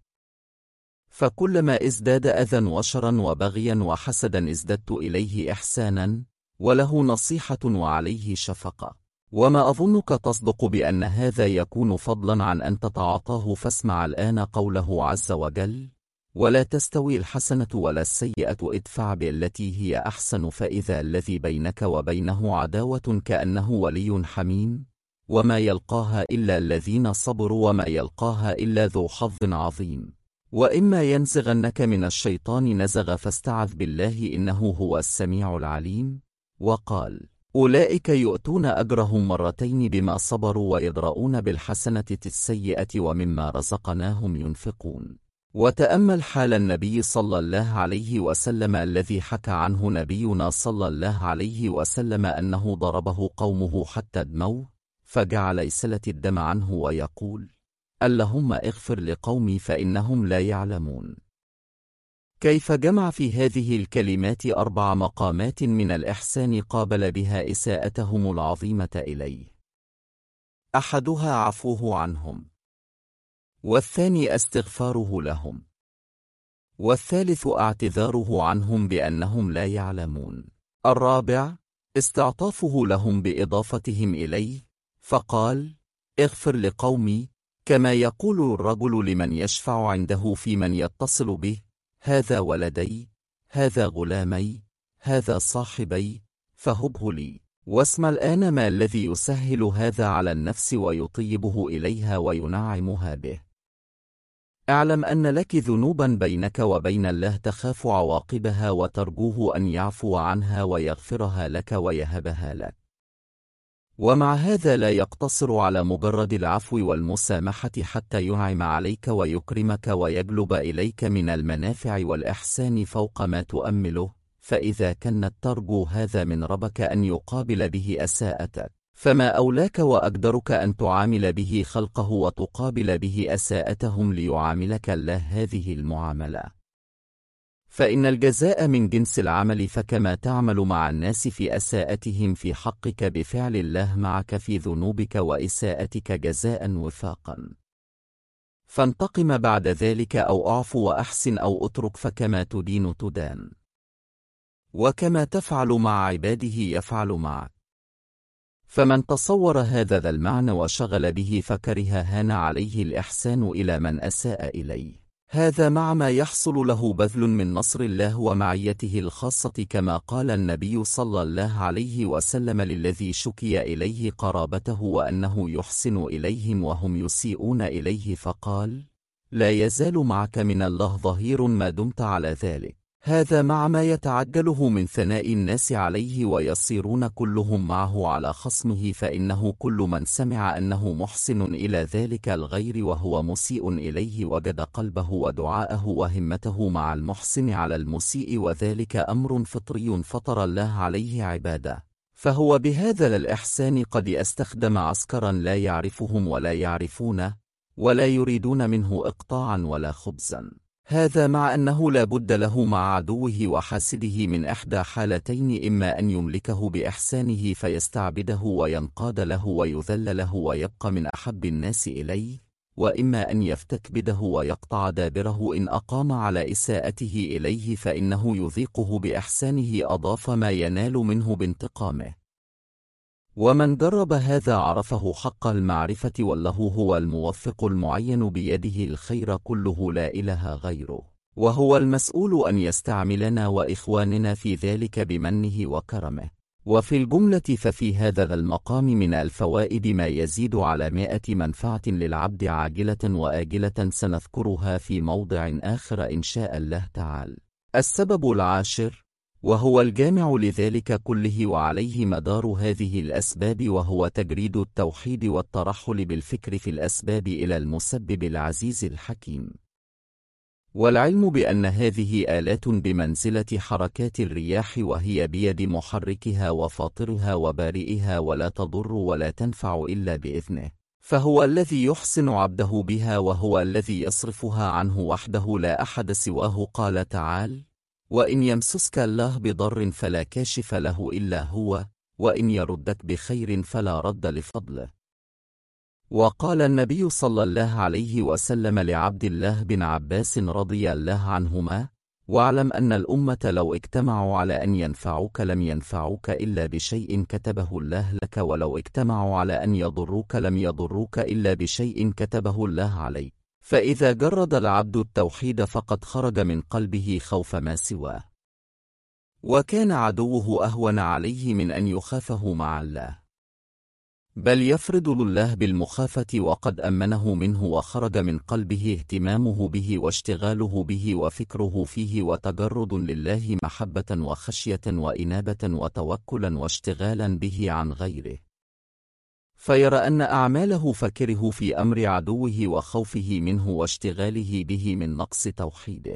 فكلما ازداد أذى وشرا وبغيا وحسدا ازددت إليه إحسانا، وله نصيحة وعليه شفقة. وما أظنك تصدق بأن هذا يكون فضلا عن أن تتعاطاه، فاسمع الآن قوله عز وجل: ولا تستوي الحسنة ولا السيئة ادفع بالتي هي أحسن فإذا الذي بينك وبينه عداوة كأنه ولي حميم، وما يلقاها إلا الذين صبروا وما يلقاها إلا ذو حظ عظيم. وإما ينزغنك من الشيطان نزغ فاستعذ بالله إنه هو السميع العليم. وقال: أولئك يؤتون أجرهم مرتين بما صبروا ويدرؤون بالحسنة السيئة ومما رزقناهم ينفقون. وتأمل حال النبي صلى الله عليه وسلم الذي حكى عنه نبينا صلى الله عليه وسلم أنه ضربه قومه حتى دموه، فجعل يسلت الدم عنه ويقول: اللهم اغفر لقومي فإنهم لا يعلمون. كيف جمع في هذه الكلمات 4 مقامات من الإحسان قابل بها إساءتهم العظيمة إليه. أحدها عفوه عنهم، والثاني استغفاره لهم، والثالث اعتذاره عنهم بأنهم لا يعلمون، الرابع استعطافه لهم بإضافتهم إليه، فقال: اغفر لقومي، كما يقول الرجل لمن يشفع عنده في من يتصل به: هذا ولدي، هذا غلامي، هذا صاحبي، فهبه لي. واسم الآن ما الذي يسهل هذا على النفس ويطيبه إليها وينعمها به. اعلم أن لك ذنوبا بينك وبين الله تخاف عواقبها وترجوه أن يعفو عنها ويغفرها لك ويهبها لك. ومع هذا لا يقتصر على مجرد العفو والمسامحة حتى ينعم عليك ويكرمك ويجلب إليك من المنافع والإحسان فوق ما تؤمله، فإذا كانت ترجو هذا من ربك أن يقابل به أساءتك، فما أولاك وأقدرك أن تعامل به خلقه وتقابل به أساءتهم ليعاملك الله هذه المعاملة. فإن الجزاء من جنس العمل، فكما تعمل مع الناس في أساءتهم في حقك بفعل الله معك في ذنوبك وإساءتك جزاء وفاقا. فانتقم بعد ذلك أو أعفو وأحسن أو أترك، فكما تدين تدان، وكما تفعل مع عباده يفعل معك. فمن تصور هذا ذا المعنى وشغل به فكره هان عليه الإحسان إلى من أساء إليه، هذا مع ما يحصل له بذل من نصر الله ومعيته الخاصة، كما قال النبي صلى الله عليه وسلم للذي شكي إليه قرابته وأنه يحسن إليهم وهم يسيئون إليه، فقال: لا يزال معك من الله ظهير ما دمت على ذلك. هذا مع ما يتعجله من ثناء الناس عليه ويصيرون كلهم معه على خصمه، فإنه كل من سمع أنه محسن إلى ذلك الغير وهو مسيء إليه وجد قلبه ودعاءه وهمته مع المحسن على المسيء، وذلك أمر فطري فطر الله عليه عباده، فهو بهذا الإحسان قد استخدم عسكرا لا يعرفهم ولا يعرفونه ولا يريدون منه إقطاعا ولا خبزا. هذا مع أنه لا بد له مع عدوه وحاسده من إحدى حالتين: إما أن يملكه بإحسانه فيستعبده وينقاد له ويذل له ويبقى من أحب الناس إليه، وإما أن يفتكبده ويقطع دابره إن أقام على إساءته إليه، فإنه يذيقه بإحسانه أضاف ما ينال منه بانتقامه. ومن جرب هذا عرفه حق المعرفة، والله هو الموفق المعين بيده الخير كله لا إله غيره، وهو المسؤول أن يستعملنا وإخواننا في ذلك بمنه وكرمه. وفي الجملة ففي هذا المقام من الفوائد ما يزيد على 100 منفعة للعبد عاجلة وآجلة، سنذكرها في موضع آخر إن شاء الله تعالى. السبب العاشر، وهو الجامع لذلك كله وعليه مدار هذه الأسباب، وهو تجريد التوحيد والترحل بالفكر في الأسباب إلى المسبب العزيز الحكيم. والعلم بأن هذه آلات بمنزلة حركات الرياح، وهي بيد محركها وفاطرها وبارئها، ولا تضر ولا تنفع إلا بإذنه، فهو الذي يحسن عبده بها، وهو الذي يصرفها عنه وحده لا أحد سواه. قال تعالى: وإن يمسسك الله بضر فلا كاشف له إلا هو، وإن يردك بخير فلا رد لفضله. وقال النبي صلى الله عليه وسلم لعبد الله بن عباس رضي الله عنهما: واعلم أن الأمة لو اجتمعوا على أن ينفعوك لم ينفعوك إلا بشيء كتبه الله لك، ولو اجتمعوا على أن يضروك لم يضروك إلا بشيء كتبه الله عليك. فإذا جرد العبد التوحيد فقد خرج من قلبه خوف ما سواه، وكان عدوه أهون عليه من أن يخافه مع الله، بل يفرض الله بالمخافة وقد أمنه منه، وخرج من قلبه اهتمامه به واشتغاله به وفكره فيه، وتجرد لله محبة وخشية وإنابة وتوكلا واشتغالا به عن غيره، فيرى أن أعماله فكره في أمر عدوه وخوفه منه واشتغاله به من نقص توحيده،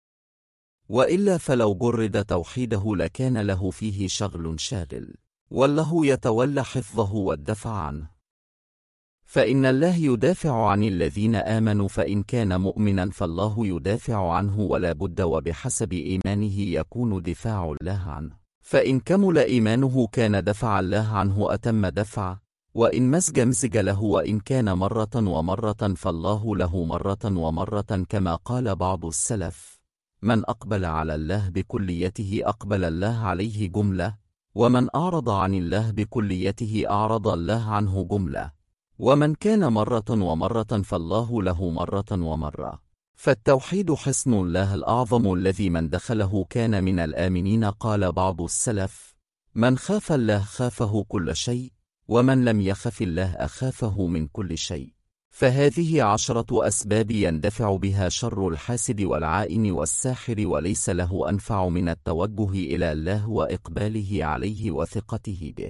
وإلا فلو جرد توحيده لكان له فيه شغل شاغل، والله يتولى حفظه والدفع عنه. فإن الله يدافع عن الذين آمنوا، فإن كان مؤمنا فالله يدافع عنه ولا بد، وبحسب إيمانه يكون دفاع الله عنه، فإن كمل إيمانه كان دفع الله عنه أتم دفع، وإن مزج له، وإن كان مرة ومرة فالله له مرة ومرة، كما قال بعض السلف: من أقبل على الله بكليته أقبل الله عليه جملة، ومن أعرض عن الله بكليته أعرض الله عنه جملة، ومن كان مرة ومرة فالله له مرة ومرة. فالتوحيد حصن الله الأعظم الذي من دخله كان من الآمنين. قال بعض السلف: من خاف الله خافه كل شيء، ومن لم يخف الله أخافه من كل شيء. فهذه 10 أسباب يندفع بها شر الحاسد والعائن والساحر، وليس له أنفع من التوجه إلى الله وإقباله عليه وثقته به،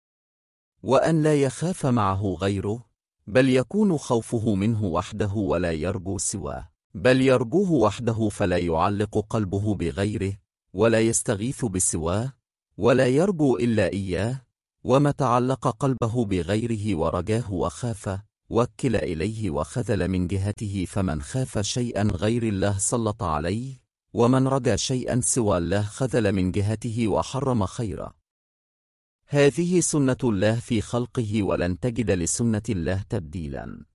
وأن لا يخاف معه غيره، بل يكون خوفه منه وحده ولا يرجو سواه، بل يرجوه وحده، فلا يعلق قلبه بغيره ولا يستغيث بسواه، ولا يرجو إلا إياه. وما تعلق قلبه بغيره ورجاه وخافه وكل إليه وخذل من جهته، فمن خاف شيئا غير الله سلط عليه، ومن رجا شيئا سوى الله خذل من جهته وحرم خيرا. هذه سنة الله في خلقه، ولن تجد لسنة الله تبديلا.